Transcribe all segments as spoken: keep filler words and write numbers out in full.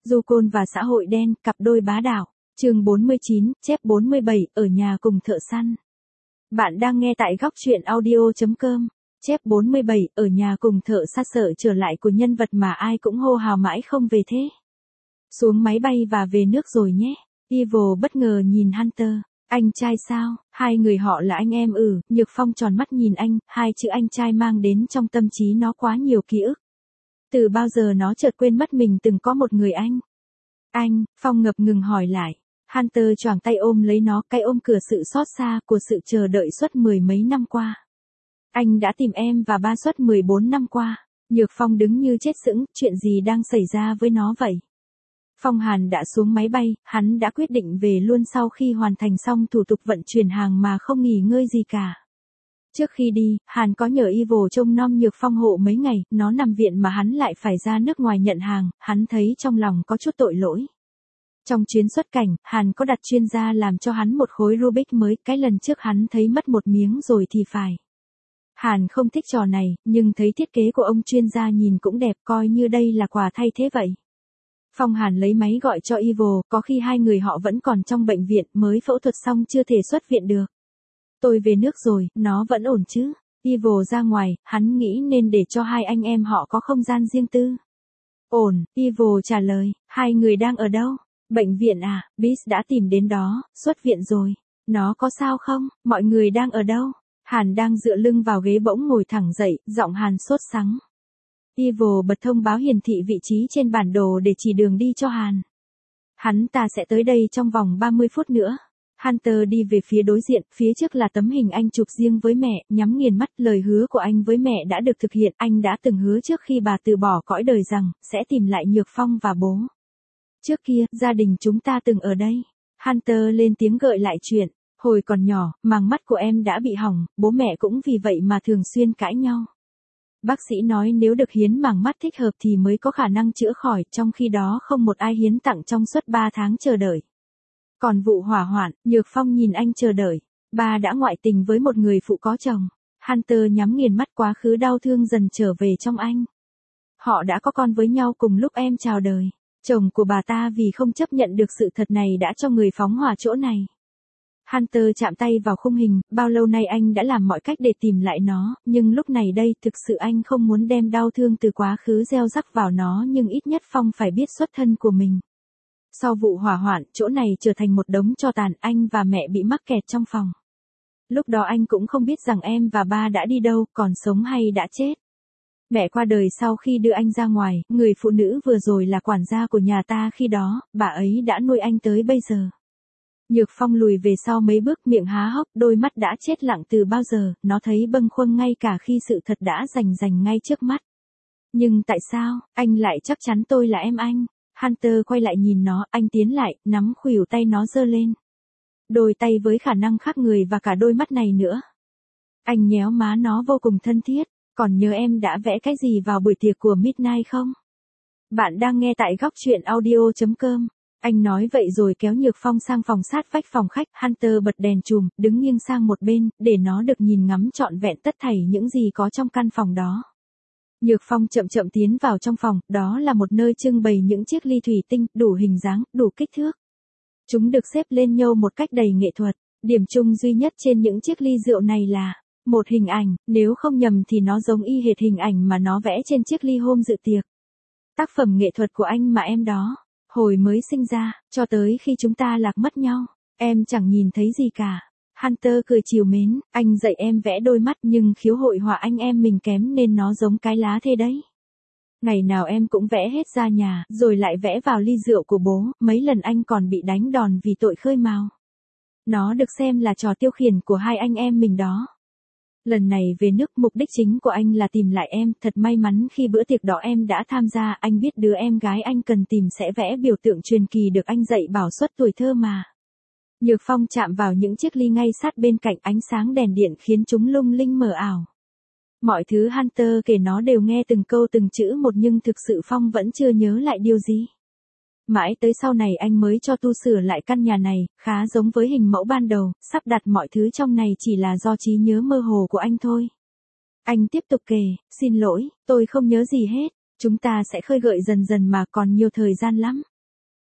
Du Côn và xã hội đen, cặp đôi bá đạo. Chương bốn mươi chín, chép bốn mươi bảy, ở nhà cùng thợ săn. Bạn đang nghe tại góc truyện audio chấm com. Chép bốn mươi bảy, ở nhà cùng thợ săn, sợ trở lại của nhân vật mà ai cũng hô hào mãi không về thế. Xuống máy bay và về nước rồi nhé. Evil bất ngờ nhìn Hunter. Anh trai sao? Hai người họ là anh em ừ, Nhược Phong tròn mắt nhìn anh, hai chữ anh trai mang đến trong tâm trí nó quá nhiều ký ức. Từ bao giờ nó chợt quên mất mình từng có một người anh. Anh, Phong ngập ngừng hỏi lại. Hunter choàng tay ôm lấy nó, cái ôm cửa sự xót xa của sự chờ đợi suốt mười mấy năm qua. Anh đã tìm em và ba suốt mười bốn năm qua. Nhược Phong đứng như chết sững, chuyện gì đang xảy ra với nó vậy? Phong Hàn đã xuống máy bay, hắn đã quyết định về luôn sau khi hoàn thành xong thủ tục vận chuyển hàng mà không nghỉ ngơi gì cả. Trước khi đi, Hàn có nhờ Evil trông nom Nhược Phong hộ mấy ngày, nó nằm viện mà hắn lại phải ra nước ngoài nhận hàng, hắn thấy trong lòng có chút tội lỗi. Trong chuyến xuất cảnh, Hàn có đặt chuyên gia làm cho hắn một khối Rubik mới, cái lần trước hắn thấy mất một miếng rồi thì phải. Hàn không thích trò này, nhưng thấy thiết kế của ông chuyên gia nhìn cũng đẹp, coi như đây là quà thay thế vậy. Phong Hàn lấy máy gọi cho Evil, có khi hai người họ vẫn còn trong bệnh viện, mới phẫu thuật xong chưa thể xuất viện được. Tôi về nước rồi, nó vẫn ổn chứ? Evil ra ngoài, hắn nghĩ nên để cho hai anh em họ có không gian riêng tư. Ổn, Evil trả lời, hai người đang ở đâu? Bệnh viện à, Beast đã tìm đến đó, xuất viện rồi. Nó có sao không? Mọi người đang ở đâu? Hàn đang dựa lưng vào ghế bỗng ngồi thẳng dậy, giọng Hàn sốt sắng. Evil bật thông báo hiển thị vị trí trên bản đồ để chỉ đường đi cho Hàn. Hắn ta sẽ tới đây trong vòng ba mươi phút nữa. Hunter đi về phía đối diện, phía trước là tấm hình anh chụp riêng với mẹ, nhắm nghiền mắt, lời hứa của anh với mẹ đã được thực hiện, anh đã từng hứa trước khi bà từ bỏ cõi đời rằng, sẽ tìm lại Nhược Phong và bố. Trước kia, gia đình chúng ta từng ở đây. Hunter lên tiếng gợi lại chuyện, hồi còn nhỏ, màng mắt của em đã bị hỏng, bố mẹ cũng vì vậy mà thường xuyên cãi nhau. Bác sĩ nói nếu được hiến màng mắt thích hợp thì mới có khả năng chữa khỏi, trong khi đó không một ai hiến tặng trong suốt ba tháng chờ đợi. Còn vụ hỏa hoạn, Nhược Phong nhìn anh chờ đợi. Ba đã ngoại tình với một người phụ có chồng. Hunter nhắm nghiền mắt, quá khứ đau thương dần trở về trong anh. Họ đã có con với nhau cùng lúc em chào đời. Chồng của bà ta vì không chấp nhận được sự thật này đã cho người phóng hỏa chỗ này. Hunter chạm tay vào khung hình, bao lâu nay anh đã làm mọi cách để tìm lại nó, nhưng lúc này đây thực sự anh không muốn đem đau thương từ quá khứ gieo rắc vào nó, nhưng ít nhất Phong phải biết xuất thân của mình. Sau vụ hỏa hoạn, chỗ này trở thành một đống tro tàn, anh và mẹ bị mắc kẹt trong phòng. Lúc đó anh cũng không biết rằng em và ba đã đi đâu, còn sống hay đã chết. Mẹ qua đời sau khi đưa anh ra ngoài, người phụ nữ vừa rồi là quản gia của nhà ta khi đó, bà ấy đã nuôi anh tới bây giờ. Nhược Phong lùi về sau mấy bước, miệng há hốc, đôi mắt đã chết lặng từ bao giờ, nó thấy bâng khuâng ngay cả khi sự thật đã rành rành ngay trước mắt. Nhưng tại sao, anh lại chắc chắn tôi là em anh? Hunter quay lại nhìn nó, anh tiến lại, nắm khuỷu tay nó giơ lên. Đôi tay với khả năng khác người và cả đôi mắt này nữa. Anh nhéo má nó vô cùng thân thiết, còn nhớ em đã vẽ cái gì vào buổi tiệc của Midnight không? Bạn đang nghe tại góc truyện audio chấm com. Anh nói vậy rồi kéo Nhược Phong sang phòng sát vách phòng khách, Hunter bật đèn chùm, đứng nghiêng sang một bên, để nó được nhìn ngắm trọn vẹn tất thảy những gì có trong căn phòng đó. Nhược Phong chậm chậm tiến vào trong phòng, đó là một nơi trưng bày những chiếc ly thủy tinh, đủ hình dáng, đủ kích thước. Chúng được xếp lên nhau một cách đầy nghệ thuật. Điểm chung duy nhất trên những chiếc ly rượu này là một hình ảnh, nếu không nhầm thì nó giống y hệt hình ảnh mà nó vẽ trên chiếc ly hôm dự tiệc. Tác phẩm nghệ thuật của anh mà em đó. Hồi mới sinh ra, cho tới khi chúng ta lạc mất nhau, em chẳng nhìn thấy gì cả. Hunter cười trìu mến, anh dạy em vẽ đôi mắt nhưng khiếu hội họa anh em mình kém nên nó giống cái lá thế đấy. Ngày nào em cũng vẽ hết ra nhà, rồi lại vẽ vào ly rượu của bố, mấy lần anh còn bị đánh đòn vì tội khơi mào. Nó được xem là trò tiêu khiển của hai anh em mình đó. Lần này về nước, mục đích chính của anh là tìm lại em, thật may mắn khi bữa tiệc đó em đã tham gia, anh biết đứa em gái anh cần tìm sẽ vẽ biểu tượng truyền kỳ được anh dạy bảo suốt tuổi thơ mà. Nhược Phong chạm vào những chiếc ly ngay sát bên cạnh, ánh sáng đèn điện khiến chúng lung linh mờ ảo. Mọi thứ Hunter kể nó đều nghe từng câu từng chữ một, nhưng thực sự Phong vẫn chưa nhớ lại điều gì. Mãi tới sau này anh mới cho tu sửa lại căn nhà này, khá giống với hình mẫu ban đầu, sắp đặt mọi thứ trong này chỉ là do trí nhớ mơ hồ của anh thôi. Anh tiếp tục kể, xin lỗi, tôi không nhớ gì hết, chúng ta sẽ khơi gợi dần dần mà còn nhiều thời gian lắm.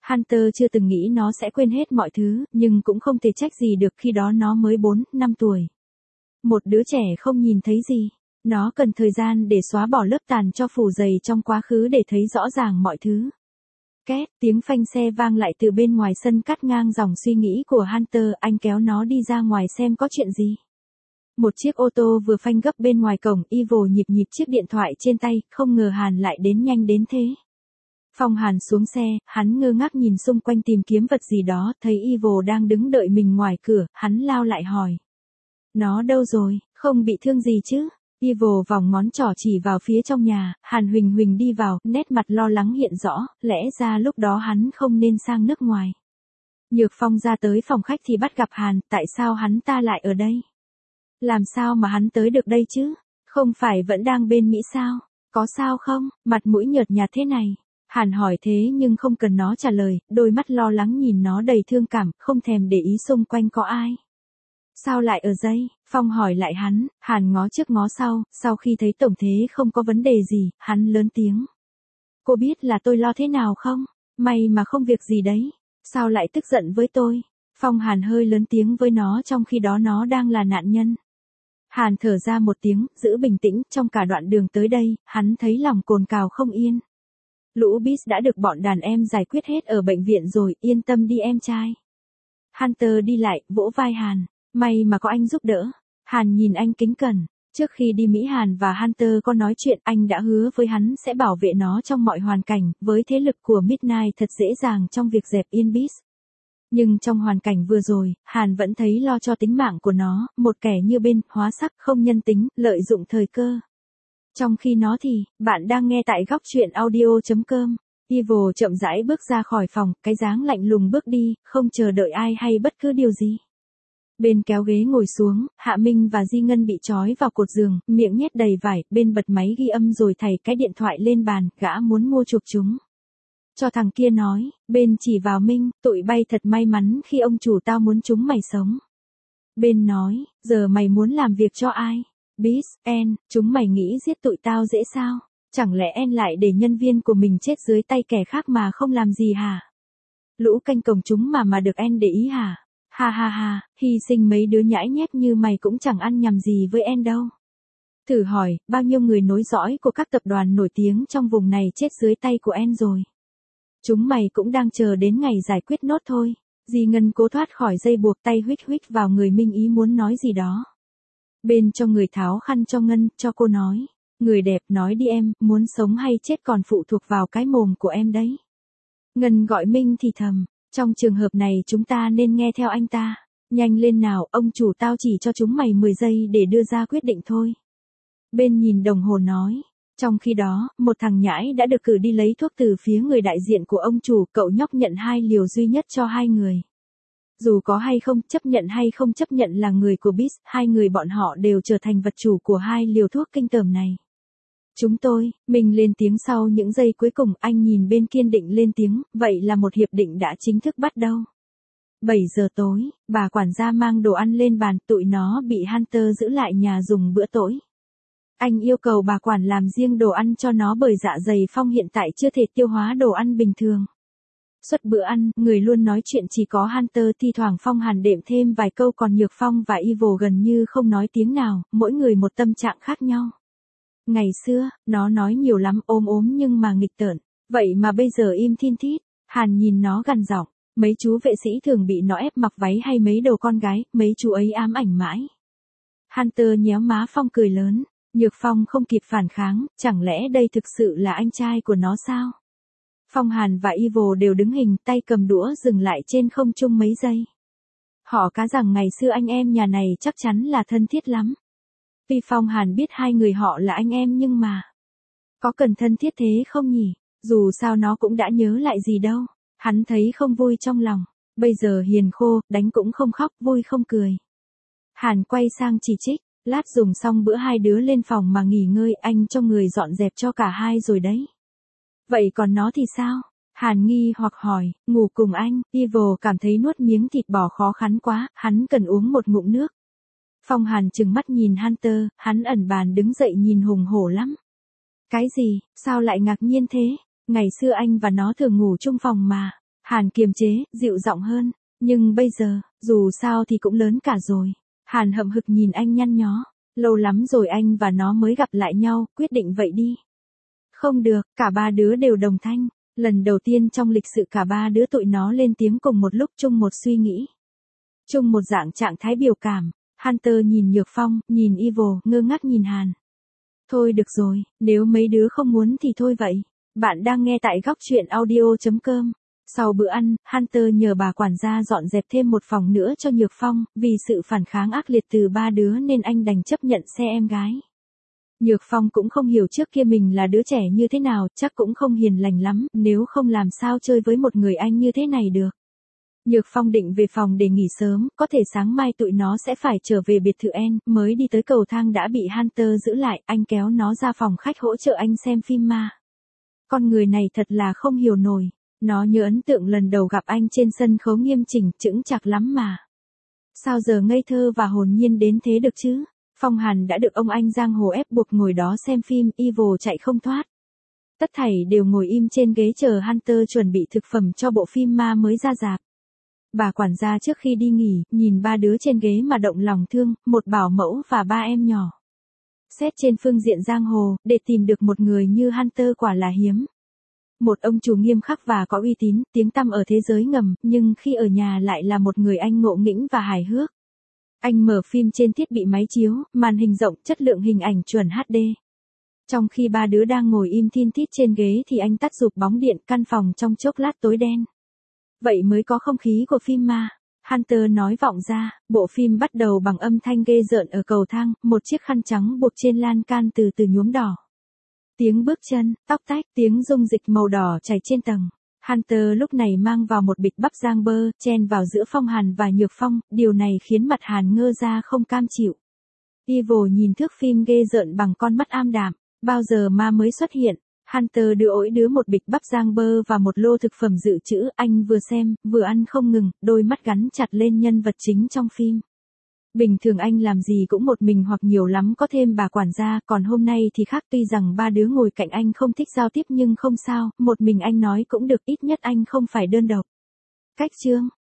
Hunter chưa từng nghĩ nó sẽ quên hết mọi thứ, nhưng cũng không thể trách gì được khi đó nó mới bốn, năm tuổi. Một đứa trẻ không nhìn thấy gì. Nó cần thời gian để xóa bỏ lớp tàn tro phủ dày trong quá khứ để thấy rõ ràng mọi thứ. Két, tiếng phanh xe vang lại từ bên ngoài sân cắt ngang dòng suy nghĩ của Hunter, anh kéo nó đi ra ngoài xem có chuyện gì. Một chiếc ô tô vừa phanh gấp bên ngoài cổng, Evil nhịp nhịp chiếc điện thoại trên tay, không ngờ Hàn lại đến nhanh đến thế. Phong Hàn xuống xe, hắn ngơ ngác nhìn xung quanh tìm kiếm vật gì đó, thấy Evil đang đứng đợi mình ngoài cửa, hắn lao lại hỏi. Nó đâu rồi, không bị thương gì chứ? Evil vòng ngón trỏ chỉ vào phía trong nhà, Hàn Huỳnh Huỳnh đi vào, nét mặt lo lắng hiện rõ, lẽ ra lúc đó hắn không nên sang nước ngoài. Nhược Phong ra tới phòng khách thì bắt gặp Hàn, tại sao hắn ta lại ở đây? Làm sao mà hắn tới được đây chứ? Không phải vẫn đang bên Mỹ sao? Có sao không? Mặt mũi nhợt nhạt thế này. Hàn hỏi thế nhưng không cần nó trả lời, đôi mắt lo lắng nhìn nó đầy thương cảm, không thèm để ý xung quanh có ai. Sao lại ở đây? Phong hỏi lại hắn, Hàn ngó trước ngó sau, sau khi thấy tổng thế không có vấn đề gì, hắn lớn tiếng. Cô biết là tôi lo thế nào không? May mà không việc gì đấy. Sao lại tức giận với tôi? Phong Hàn hơi lớn tiếng với nó trong khi đó nó đang là nạn nhân. Hàn thở ra một tiếng, giữ bình tĩnh, trong cả đoạn đường tới đây, hắn thấy lòng cồn cào không yên. Lũ Beast đã được bọn đàn em giải quyết hết ở bệnh viện rồi, yên tâm đi em trai. Hunter đi lại, vỗ vai Hàn. May mà có anh giúp đỡ. Hàn nhìn anh kính cẩn. Trước khi đi Mỹ Hàn và Hunter có nói chuyện, anh đã hứa với hắn sẽ bảo vệ nó trong mọi hoàn cảnh, với thế lực của Midnight thật dễ dàng trong việc dẹp yên Beast. Nhưng trong hoàn cảnh vừa rồi, Hàn vẫn thấy lo cho tính mạng của nó, một kẻ như bên, hóa sắc, không nhân tính, lợi dụng thời cơ. Trong khi nó thì, bạn đang nghe tại góc truyện audio chấm com. Evil chậm rãi bước ra khỏi phòng, cái dáng lạnh lùng bước đi, không chờ đợi ai hay bất cứ điều gì. Bên kéo ghế ngồi xuống, Hạ Minh và Di Ngân bị trói vào cột giường, miệng nhét đầy vải, bên bật máy ghi âm rồi thảy cái điện thoại lên bàn, gã muốn mua chuộc chúng. Cho thằng kia nói, bên chỉ vào Minh, tụi bay thật may mắn khi ông chủ tao muốn chúng mày sống. Bên nói, giờ mày muốn làm việc cho ai? Beast, En, chúng mày nghĩ giết tụi tao dễ sao? Chẳng lẽ En lại để nhân viên của mình chết dưới tay kẻ khác mà không làm gì hả? Lũ canh cổng chúng mà mà được En để ý hả? Ha ha ha, hy sinh mấy đứa nhãi nhép như mày cũng chẳng ăn nhầm gì với En đâu. Thử hỏi, bao nhiêu người nối dõi của các tập đoàn nổi tiếng trong vùng này chết dưới tay của En rồi. Chúng mày cũng đang chờ đến ngày giải quyết nốt thôi. Di Ngân cố thoát khỏi dây buộc tay huých huých vào người Minh ý muốn nói gì đó. Bên cho người tháo khăn cho Ngân, cho cô nói. Người đẹp nói đi em, muốn sống hay chết còn phụ thuộc vào cái mồm của em đấy. Ngân gọi Minh thì thầm. Trong trường hợp này chúng ta nên nghe theo anh ta. Nhanh lên nào, ông chủ tao chỉ cho chúng mày mười giây để đưa ra quyết định thôi. Bên nhìn đồng hồ nói. Trong khi đó, một thằng nhãi đã được cử đi lấy thuốc từ phía người đại diện của ông chủ, cậu nhóc nhận hai liều duy nhất cho hai người. Dù có hay không, chấp nhận hay không chấp nhận là người của Beast, hai người bọn họ đều trở thành vật chủ của hai liều thuốc kinh tởm này. Chúng tôi, mình lên tiếng sau những giây cuối cùng, anh nhìn bên kiên định lên tiếng, vậy là một hiệp định đã chính thức bắt đầu. bảy giờ tối, bà quản gia mang đồ ăn lên bàn, tụi nó bị Hunter giữ lại nhà dùng bữa tối. Anh yêu cầu bà quản làm riêng đồ ăn cho nó bởi dạ dày Phong hiện tại chưa thể tiêu hóa đồ ăn bình thường. Suốt bữa ăn, người luôn nói chuyện chỉ có Hunter, thi thoảng Phong Hàn đệm thêm vài câu còn Nhược Phong và Evil gần như không nói tiếng nào, mỗi người một tâm trạng khác nhau. Ngày xưa, nó nói nhiều lắm ôm ốm nhưng mà nghịch tởn, vậy mà bây giờ im thin thít. Hàn nhìn nó gằn giọng, mấy chú vệ sĩ thường bị nó ép mặc váy hay mấy đồ con gái, mấy chú ấy ám ảnh mãi. Hunter nhéo má Phong cười lớn. Nhược Phong không kịp phản kháng, chẳng lẽ đây thực sự là anh trai của nó sao? Phong Hàn và Evil đều đứng hình, tay cầm đũa dừng lại trên không trung mấy giây. Họ cá rằng ngày xưa anh em nhà này chắc chắn là thân thiết lắm. Tuy Phong Hàn biết hai người họ là anh em nhưng mà... Có cần thân thiết thế không nhỉ? Dù sao nó cũng đã nhớ lại gì đâu. Hắn thấy không vui trong lòng. Bây giờ hiền khô, đánh cũng không khóc, vui không cười. Hàn quay sang chỉ trích. Lát dùng xong bữa hai đứa lên phòng mà nghỉ ngơi, anh cho người dọn dẹp cho cả hai rồi đấy. Vậy còn nó thì sao? Hàn nghi hoặc hỏi, ngủ cùng anh. Evil cảm thấy nuốt miếng thịt bò khó khăn quá, hắn cần uống một ngụm nước. Phong Hàn trừng mắt nhìn Hunter, hắn ẩn bàn đứng dậy nhìn hùng hổ lắm. Cái gì, sao lại ngạc nhiên thế? Ngày xưa anh và nó thường ngủ chung phòng mà. Hàn kiềm chế, dịu giọng hơn. Nhưng bây giờ, dù sao thì cũng lớn cả rồi. Hàn hậm hực nhìn anh nhăn nhó. Lâu lắm rồi anh và nó mới gặp lại nhau, quyết định vậy đi. Không được, cả ba đứa đều đồng thanh. Lần đầu tiên trong lịch sử cả ba đứa tụi nó lên tiếng cùng một lúc, chung một suy nghĩ. Chung một dạng trạng thái biểu cảm. Hunter nhìn Nhược Phong, nhìn Evil, ngơ ngác nhìn Hàn. Thôi được rồi, nếu mấy đứa không muốn thì thôi vậy. Bạn đang nghe tại góc truyện audio chấm com. Sau bữa ăn, Hunter nhờ bà quản gia dọn dẹp thêm một phòng nữa cho Nhược Phong, vì sự phản kháng ác liệt từ ba đứa nên anh đành chấp nhận xe em gái. Nhược Phong cũng không hiểu trước kia mình là đứa trẻ như thế nào, chắc cũng không hiền lành lắm, nếu không làm sao chơi với một người anh như thế này được. Nhược Phong định về phòng để nghỉ sớm, có thể sáng mai tụi nó sẽ phải trở về biệt thự N, mới đi tới cầu thang đã bị Hunter giữ lại, anh kéo nó ra phòng khách hỗ trợ anh xem phim ma. Con người này thật là không hiểu nổi, nó nhớ ấn tượng lần đầu gặp anh trên sân khấu nghiêm chỉnh, chững chạc lắm mà. Sao giờ ngây thơ và hồn nhiên đến thế được chứ? Phong Hàn đã được ông anh giang hồ ép buộc ngồi đó xem phim, Evil chạy không thoát. Tất thảy đều ngồi im trên ghế chờ Hunter chuẩn bị thực phẩm cho bộ phim ma mới ra rạp. Bà quản gia trước khi đi nghỉ, nhìn ba đứa trên ghế mà động lòng thương, một bảo mẫu và ba em nhỏ. Xét trên phương diện giang hồ, để tìm được một người như Hunter quả là hiếm. Một ông chủ nghiêm khắc và có uy tín, tiếng tăm ở thế giới ngầm, nhưng khi ở nhà lại là một người anh ngộ nghĩnh và hài hước. Anh mở phim trên thiết bị máy chiếu, màn hình rộng, chất lượng hình ảnh chuẩn hát đê. Trong khi ba đứa đang ngồi im thin thít trên ghế thì anh tắt rụp bóng điện, căn phòng trong chốc lát tối đen. Vậy mới có không khí của phim ma. Hunter nói vọng ra, bộ phim bắt đầu bằng âm thanh ghê rợn ở cầu thang, một chiếc khăn trắng buộc trên lan can từ từ nhuốm đỏ. Tiếng bước chân, tóc tách, tiếng dung dịch màu đỏ chảy trên tầng. Hunter lúc này mang vào một bịch bắp rang bơ, chen vào giữa Phong Hàn và Nhược Phong, điều này khiến mặt Hàn ngơ ra không cam chịu. Evil nhìn thước phim ghê rợn bằng con mắt am đạm, bao giờ ma mới xuất hiện. Hunter đưa ỗi đứa một bịch bắp rang bơ và một lô thực phẩm dự trữ, anh vừa xem, vừa ăn không ngừng, đôi mắt gắn chặt lên nhân vật chính trong phim. Bình thường anh làm gì cũng một mình hoặc nhiều lắm có thêm bà quản gia, còn hôm nay thì khác, tuy rằng ba đứa ngồi cạnh anh không thích giao tiếp nhưng không sao, một mình anh nói cũng được, ít nhất anh không phải đơn độc. Cách chương